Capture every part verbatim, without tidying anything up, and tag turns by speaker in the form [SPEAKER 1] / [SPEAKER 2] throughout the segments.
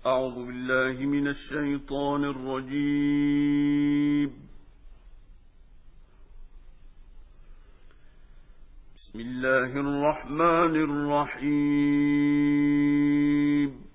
[SPEAKER 1] أعوذ بالله من الشيطان الرجيم. بسم الله الرحمن الرحيم.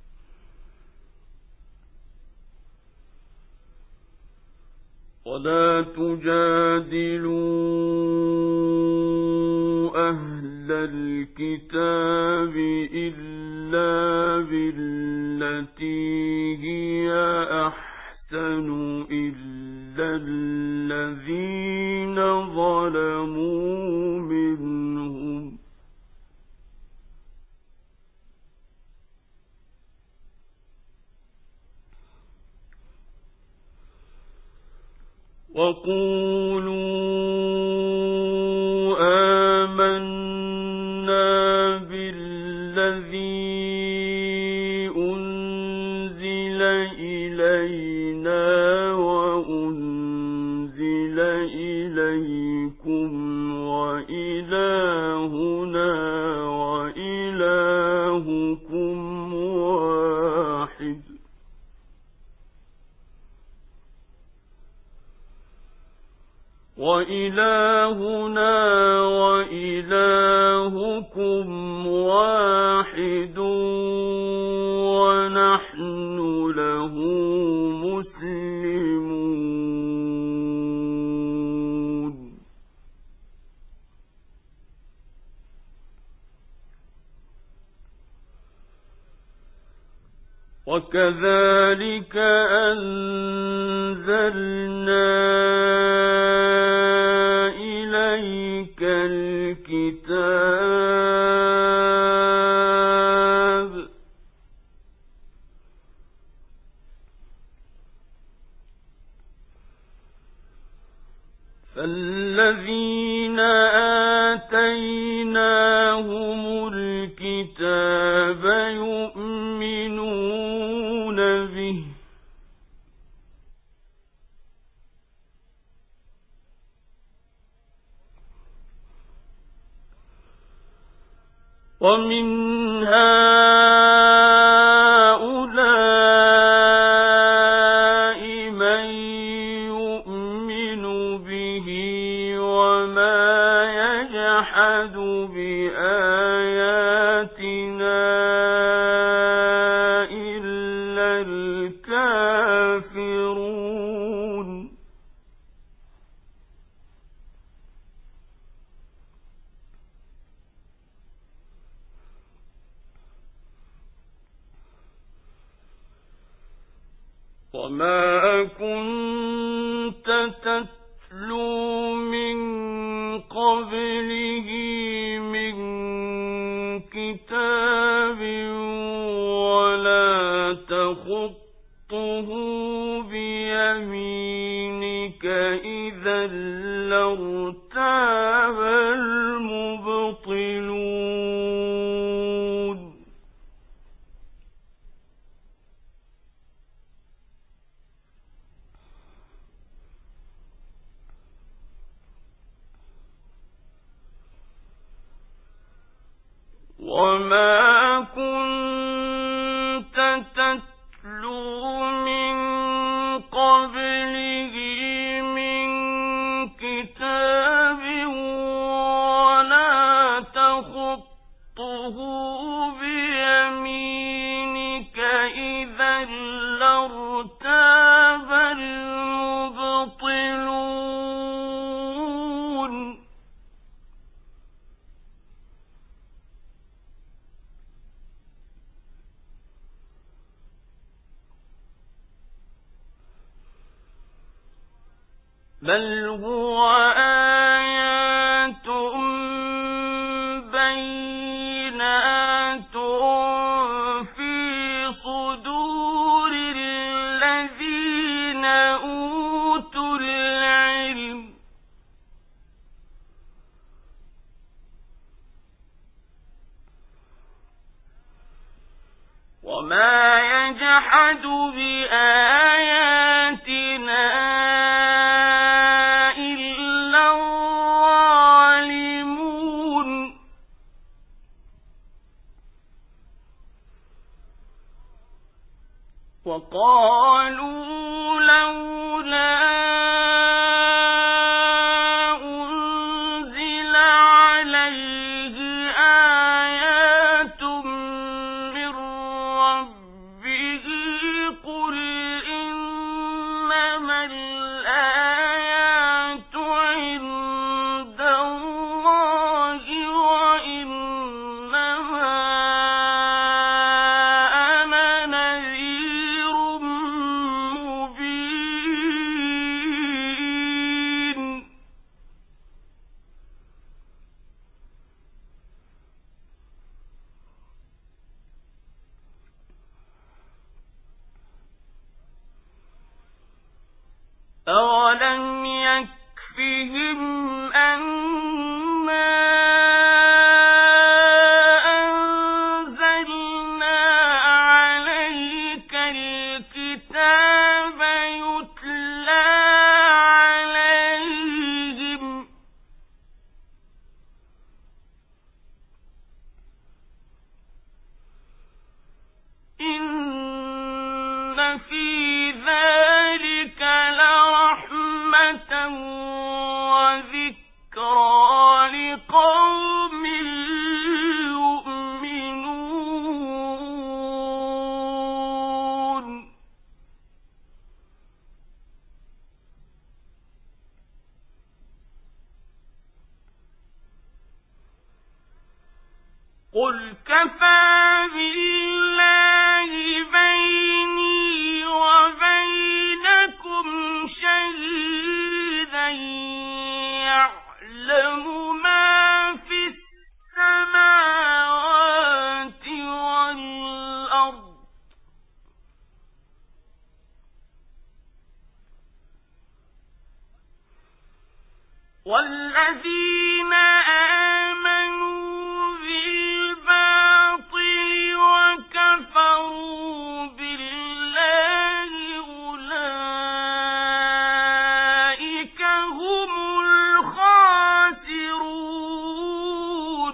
[SPEAKER 1] ولا تجادلوا أهل الكتاب إلا بالتي هي أحسن إلا الذين ظلموا منهم وقولوا آمنا بالذي أنزل إلينا وأنزل إليكم وإلهنا وإلهكم واحد وإلهنا وإلهكم واحد ونحن له مسلمون. وكذلك أنزلنا إليك الكتاب فالذين آتيناهم الكتاب يؤمنون به ومن هؤلاء من يؤمن به وما يجحد بآياتنا إلا الكافرون. وما كنت تتلو من قبله من كتاب ولا تخطه بيمينك إذا لارتاب المبطلون. وما كنت تتلو من قبله من كتاب ولا تخطه بيمينك إذا لارتاب المبطلون. بل هو آيات بينات في صدور الذين أوتوا العلم وما يجحد بآياتنا وقالوا لولا أنزل عليه آيات من ربه قل إنما الآيات عند الله وإنما أنا نذير مبين. أَوَلَمْ يَكْفِهِمْ أَنَّا أَنزَلْنَا عَلَيْكَ الْكِتَابَ يُتْلَى عَلَيْهِمْ إِنَّ فِي ذَلِكَ لَرَحْمَةً وَذِكْرَى لِقَوْمٍ يُؤْمِنُونَ. قُلْ كَفَى بِاللَّهِ بَيْنِي وَبَيْنَكُمْ شَهِيدًا يَعْلَمُ مَا فِي السَّمَاوَاتِ وَالْأَرْضِ وَالَّذِينَ آمَنُوا بِالْبَاطِلِ وَكَفَرُوا بِاللَّهِ أُولَئِكَ هُمُ الْخَاسِرُونَ.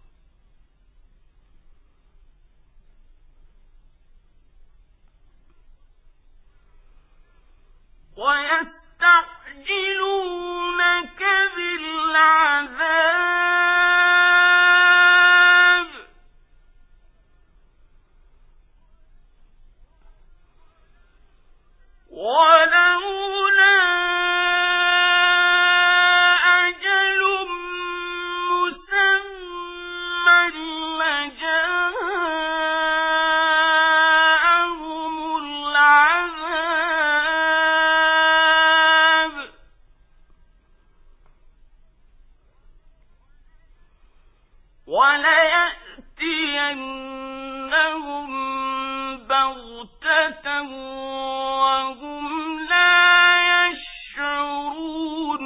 [SPEAKER 1] وَيَسْتَعْجِلُونَكَ بِالْعَذَابِ وَلَوْلَا أَجَلٌ مُّسَمًّى لَّجَاءَهُمُ الْعَذَابُ وَلَيَأْتِيَنَّهُم بَغْتَةً وَهُمْ لَا يَشْعُرُونَ.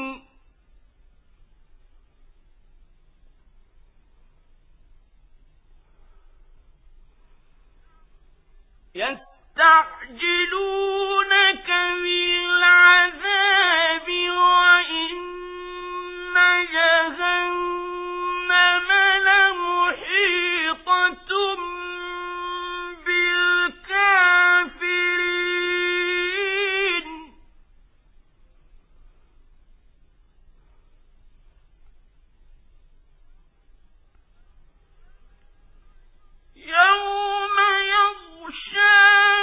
[SPEAKER 1] يَسْتَعْجِلُونَكَ بِالْعَذَابِ وَإِنَّ جَهَنَّمَ لَمُحِيطَةٌ بِالْكَافِرِينَ. يَوْمَ يَغْشَاهُمُ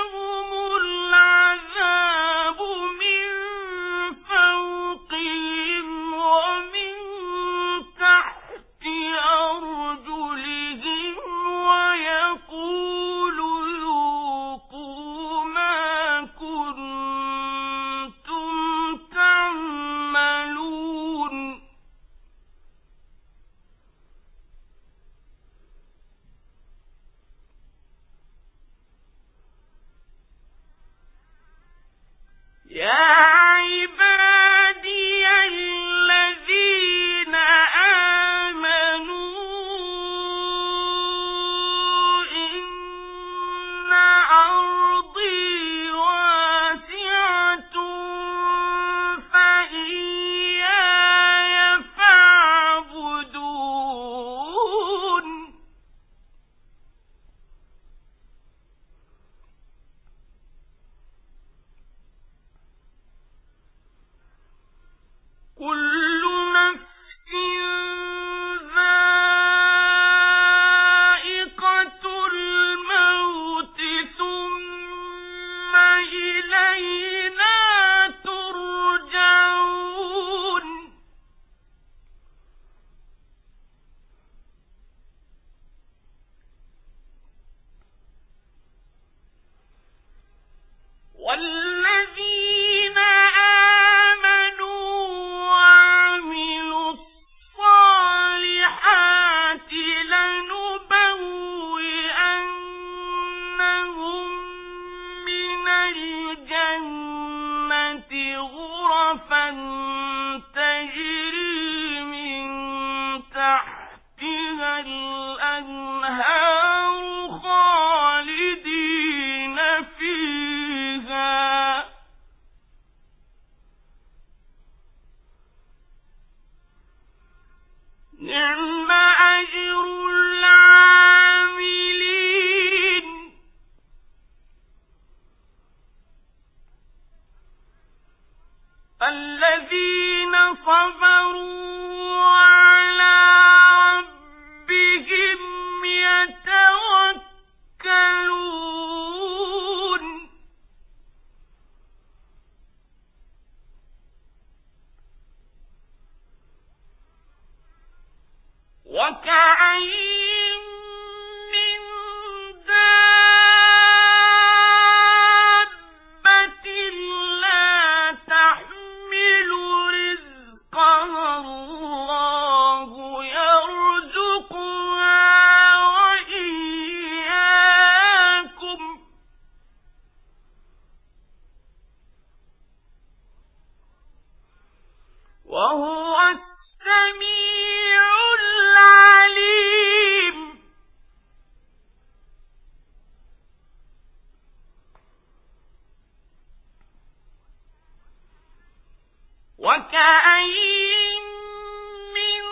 [SPEAKER 1] وكأين من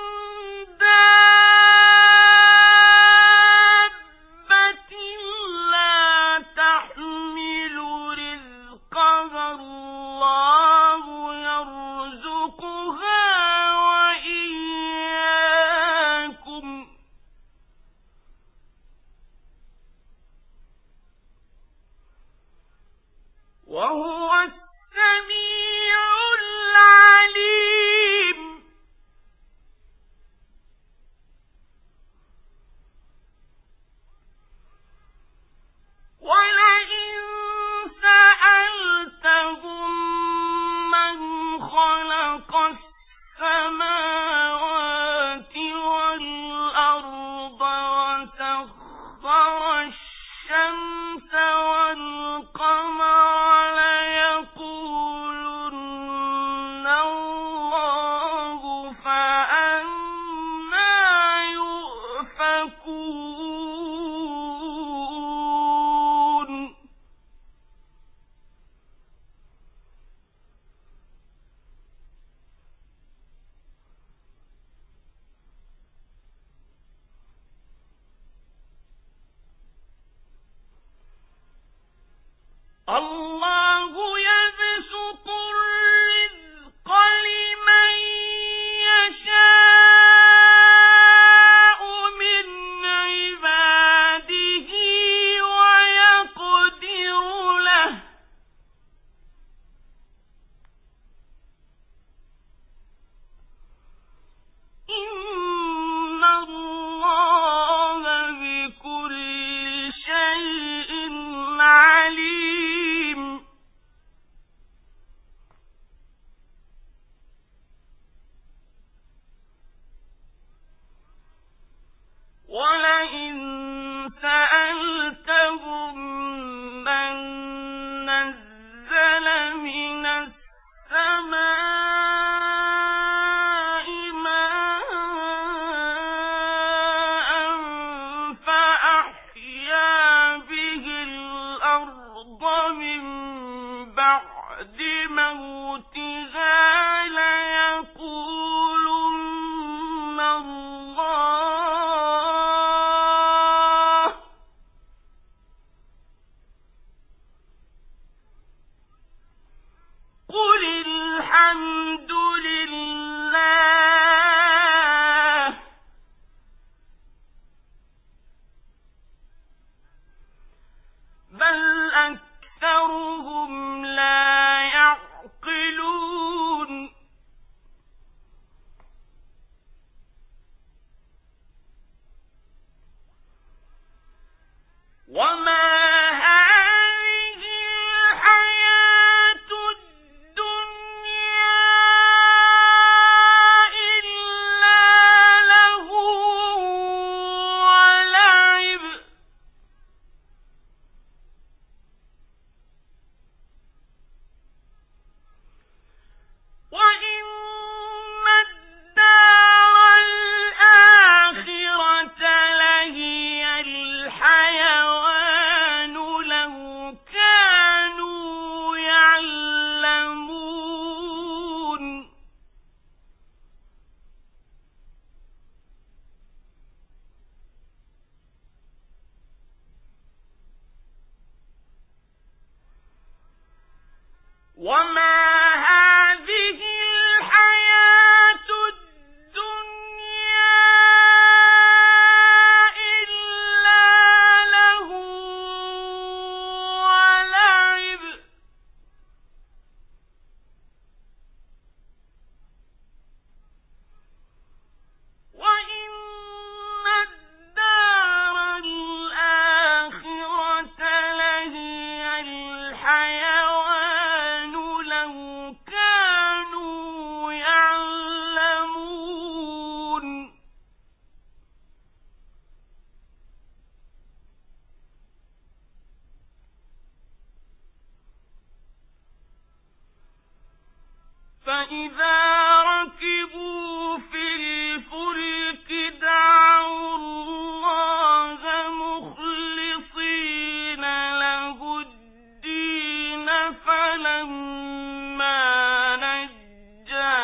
[SPEAKER 1] دابة لا تحمل رزقها الله يرزقها وإياكم وهو السميع العليم. ولئن سألتهم من خلق السماوات والأرض وسخر الشمس والقمر ليقولن الله فأنى يؤفكون. الله يبسط الرزق لمن يشاء من عباده ويقدر له إن الله بكل شيء عليم. ولئن سألتهم من نزل من السماء ماء فأحيا به الأرض من بعد موتها ليقولن الله قل الحمد لله بل أكثرهم لا يعقلون. وما هذه الحياة الدنيا إلا لهو ولعب وإن الدار الآخرة لهي الحيوان لو كانوا يعلمون. وما هذه الحياة الدنيا إلا لهو ولعب وإن الدار الآخرة لهي الحيوان لو كانوا يعلمون. فإذا ركبوا في الفلك دعوا الله مخلصين له الدين فلما نجاهم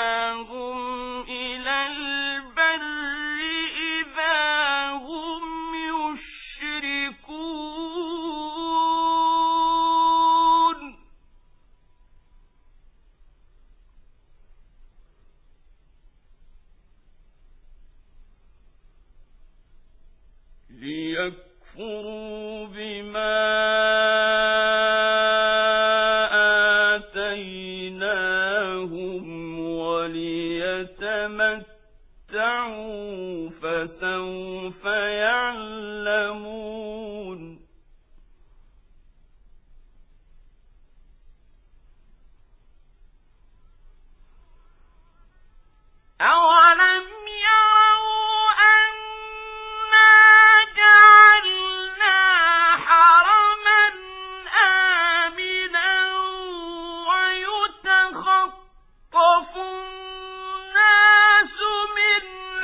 [SPEAKER 1] ليكفروا بما آتيناهم وليتمتعوا فسوف يعلمون أولم يروا أنا جعلنا حرما آمنا ويتخطف الناس من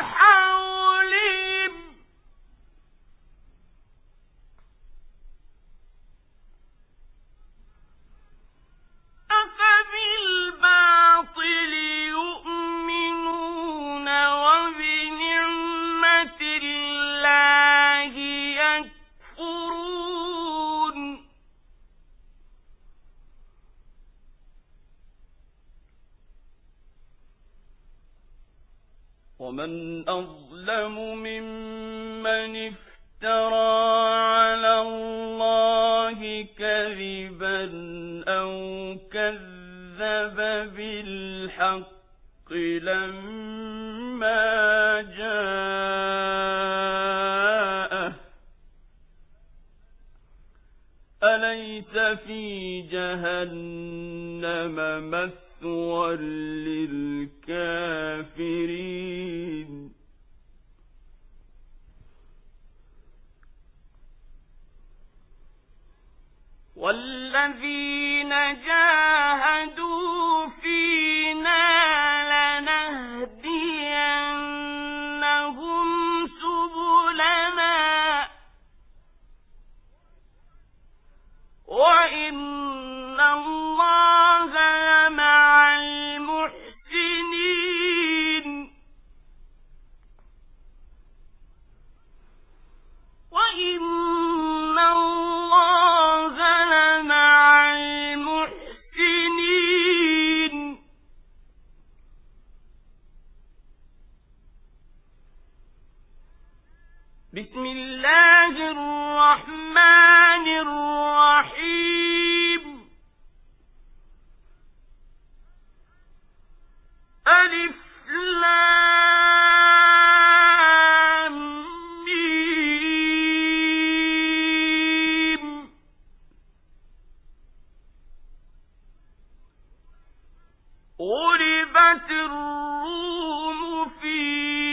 [SPEAKER 1] حولهم أفبالباطل يؤمنون وبنعمة الله يكفرون ومن أظلم ممن افترى على الله كذبا أو كذب بالحق لما جاءه أليس في جهنم مثوى للكافرين والذين جاهدوا فينا لنهدينهم سبلنا وإن الله لمع المحسنين وإن الله لمع المحسنين بسم الله الرحمن الرحيم ألف لام ميم غلبت الروم في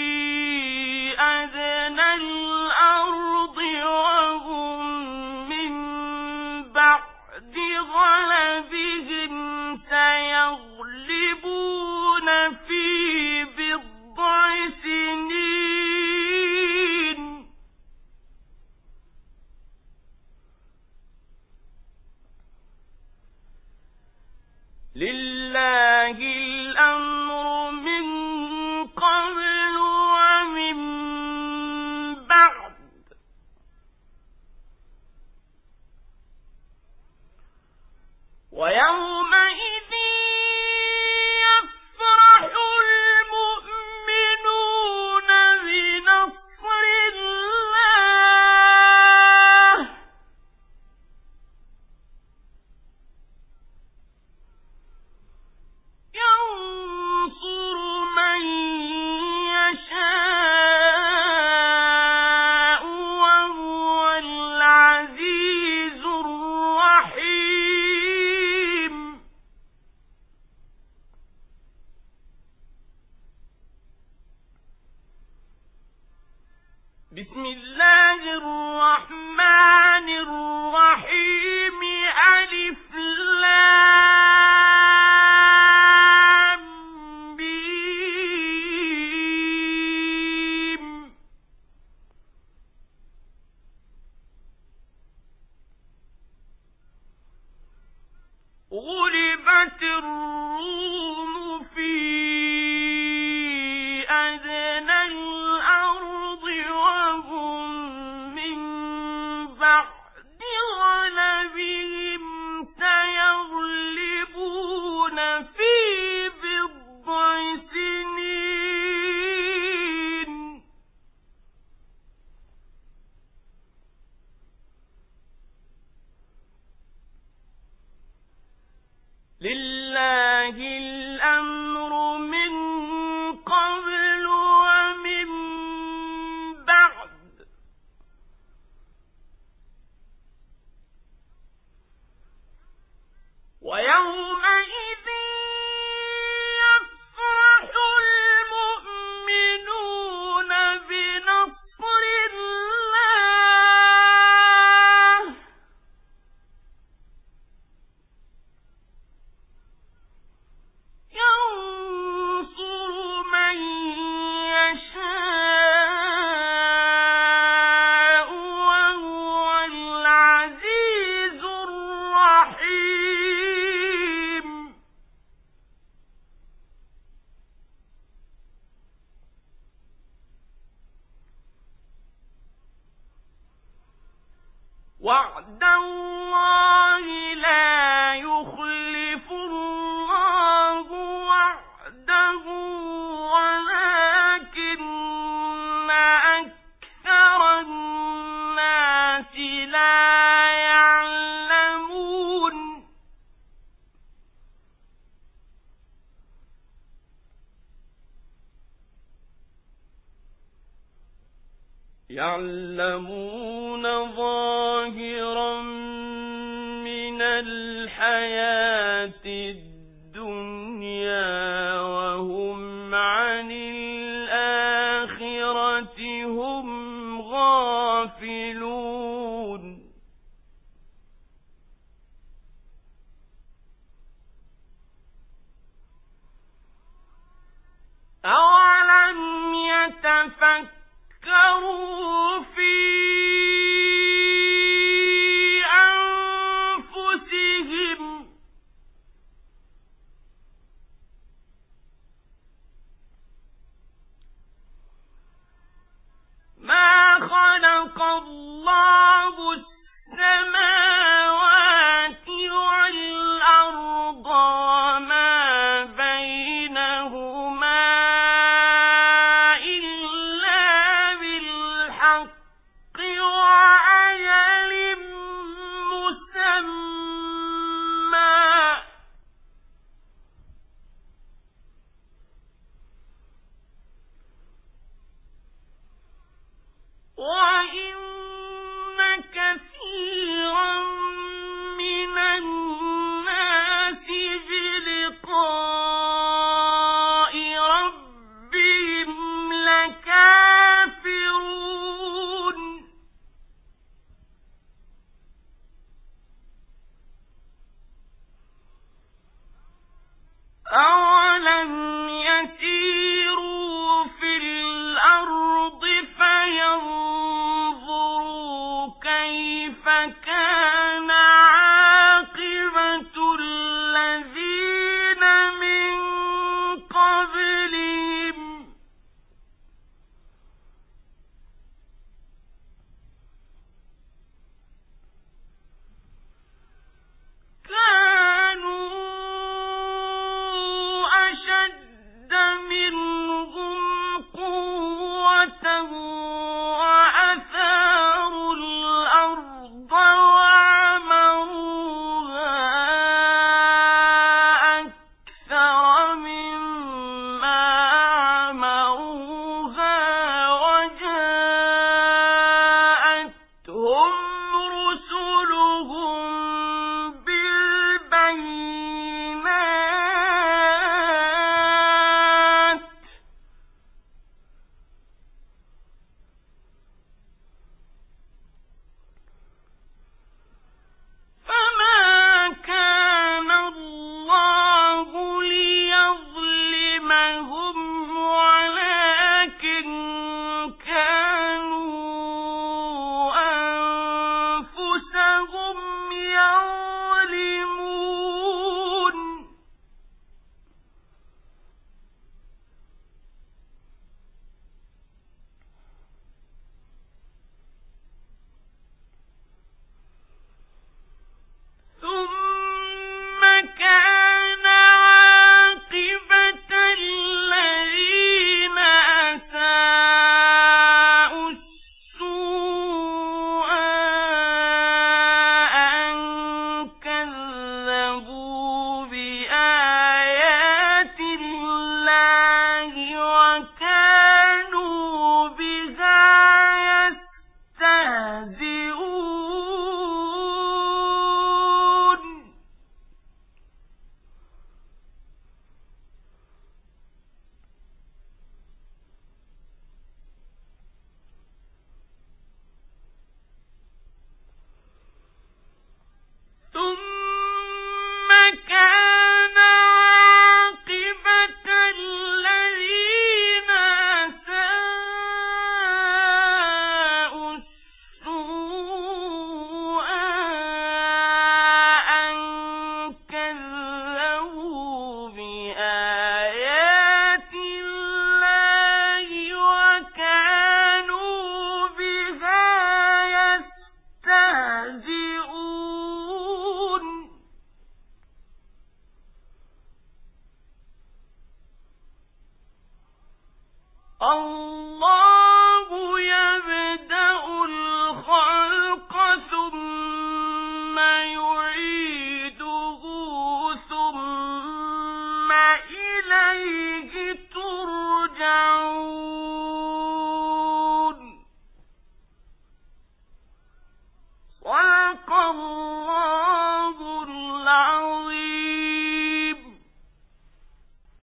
[SPEAKER 1] أدنى الأرض وهم من بعد غلبهم سيغلبون في بضع سنين لله الأمر من قبل ومن بعد ويومئذ يفرح المؤمنون بنصر الله ينصر من يشاء وهو العزيز الرحيم بسم الله الرحمن الرحيم ألف لام ميم غلبت الروم في أدنى الأرض وهم من بعد غلبهم سيغلبون في بضع سنين وعد الله لا يخلف الله وعده ولكن أكثر الناس لا يعلمون يعلمون ظاهرا من الحياة الدنيا وهم عن الآخرة هم غافلون أولم يتفكروا في أنفسهم ما خلق الله السماوات والأرض وما بينهما إلا بالحق وأجل مسمى وإن كثيرا من الناس بلقاء ربهم لكافرون أولم يسيروا في الأرض فينظروا كيف كان عاقبة الذين من قبلهم كانوا أشد منهم قوة وأثاروا الأرض وعمروها الله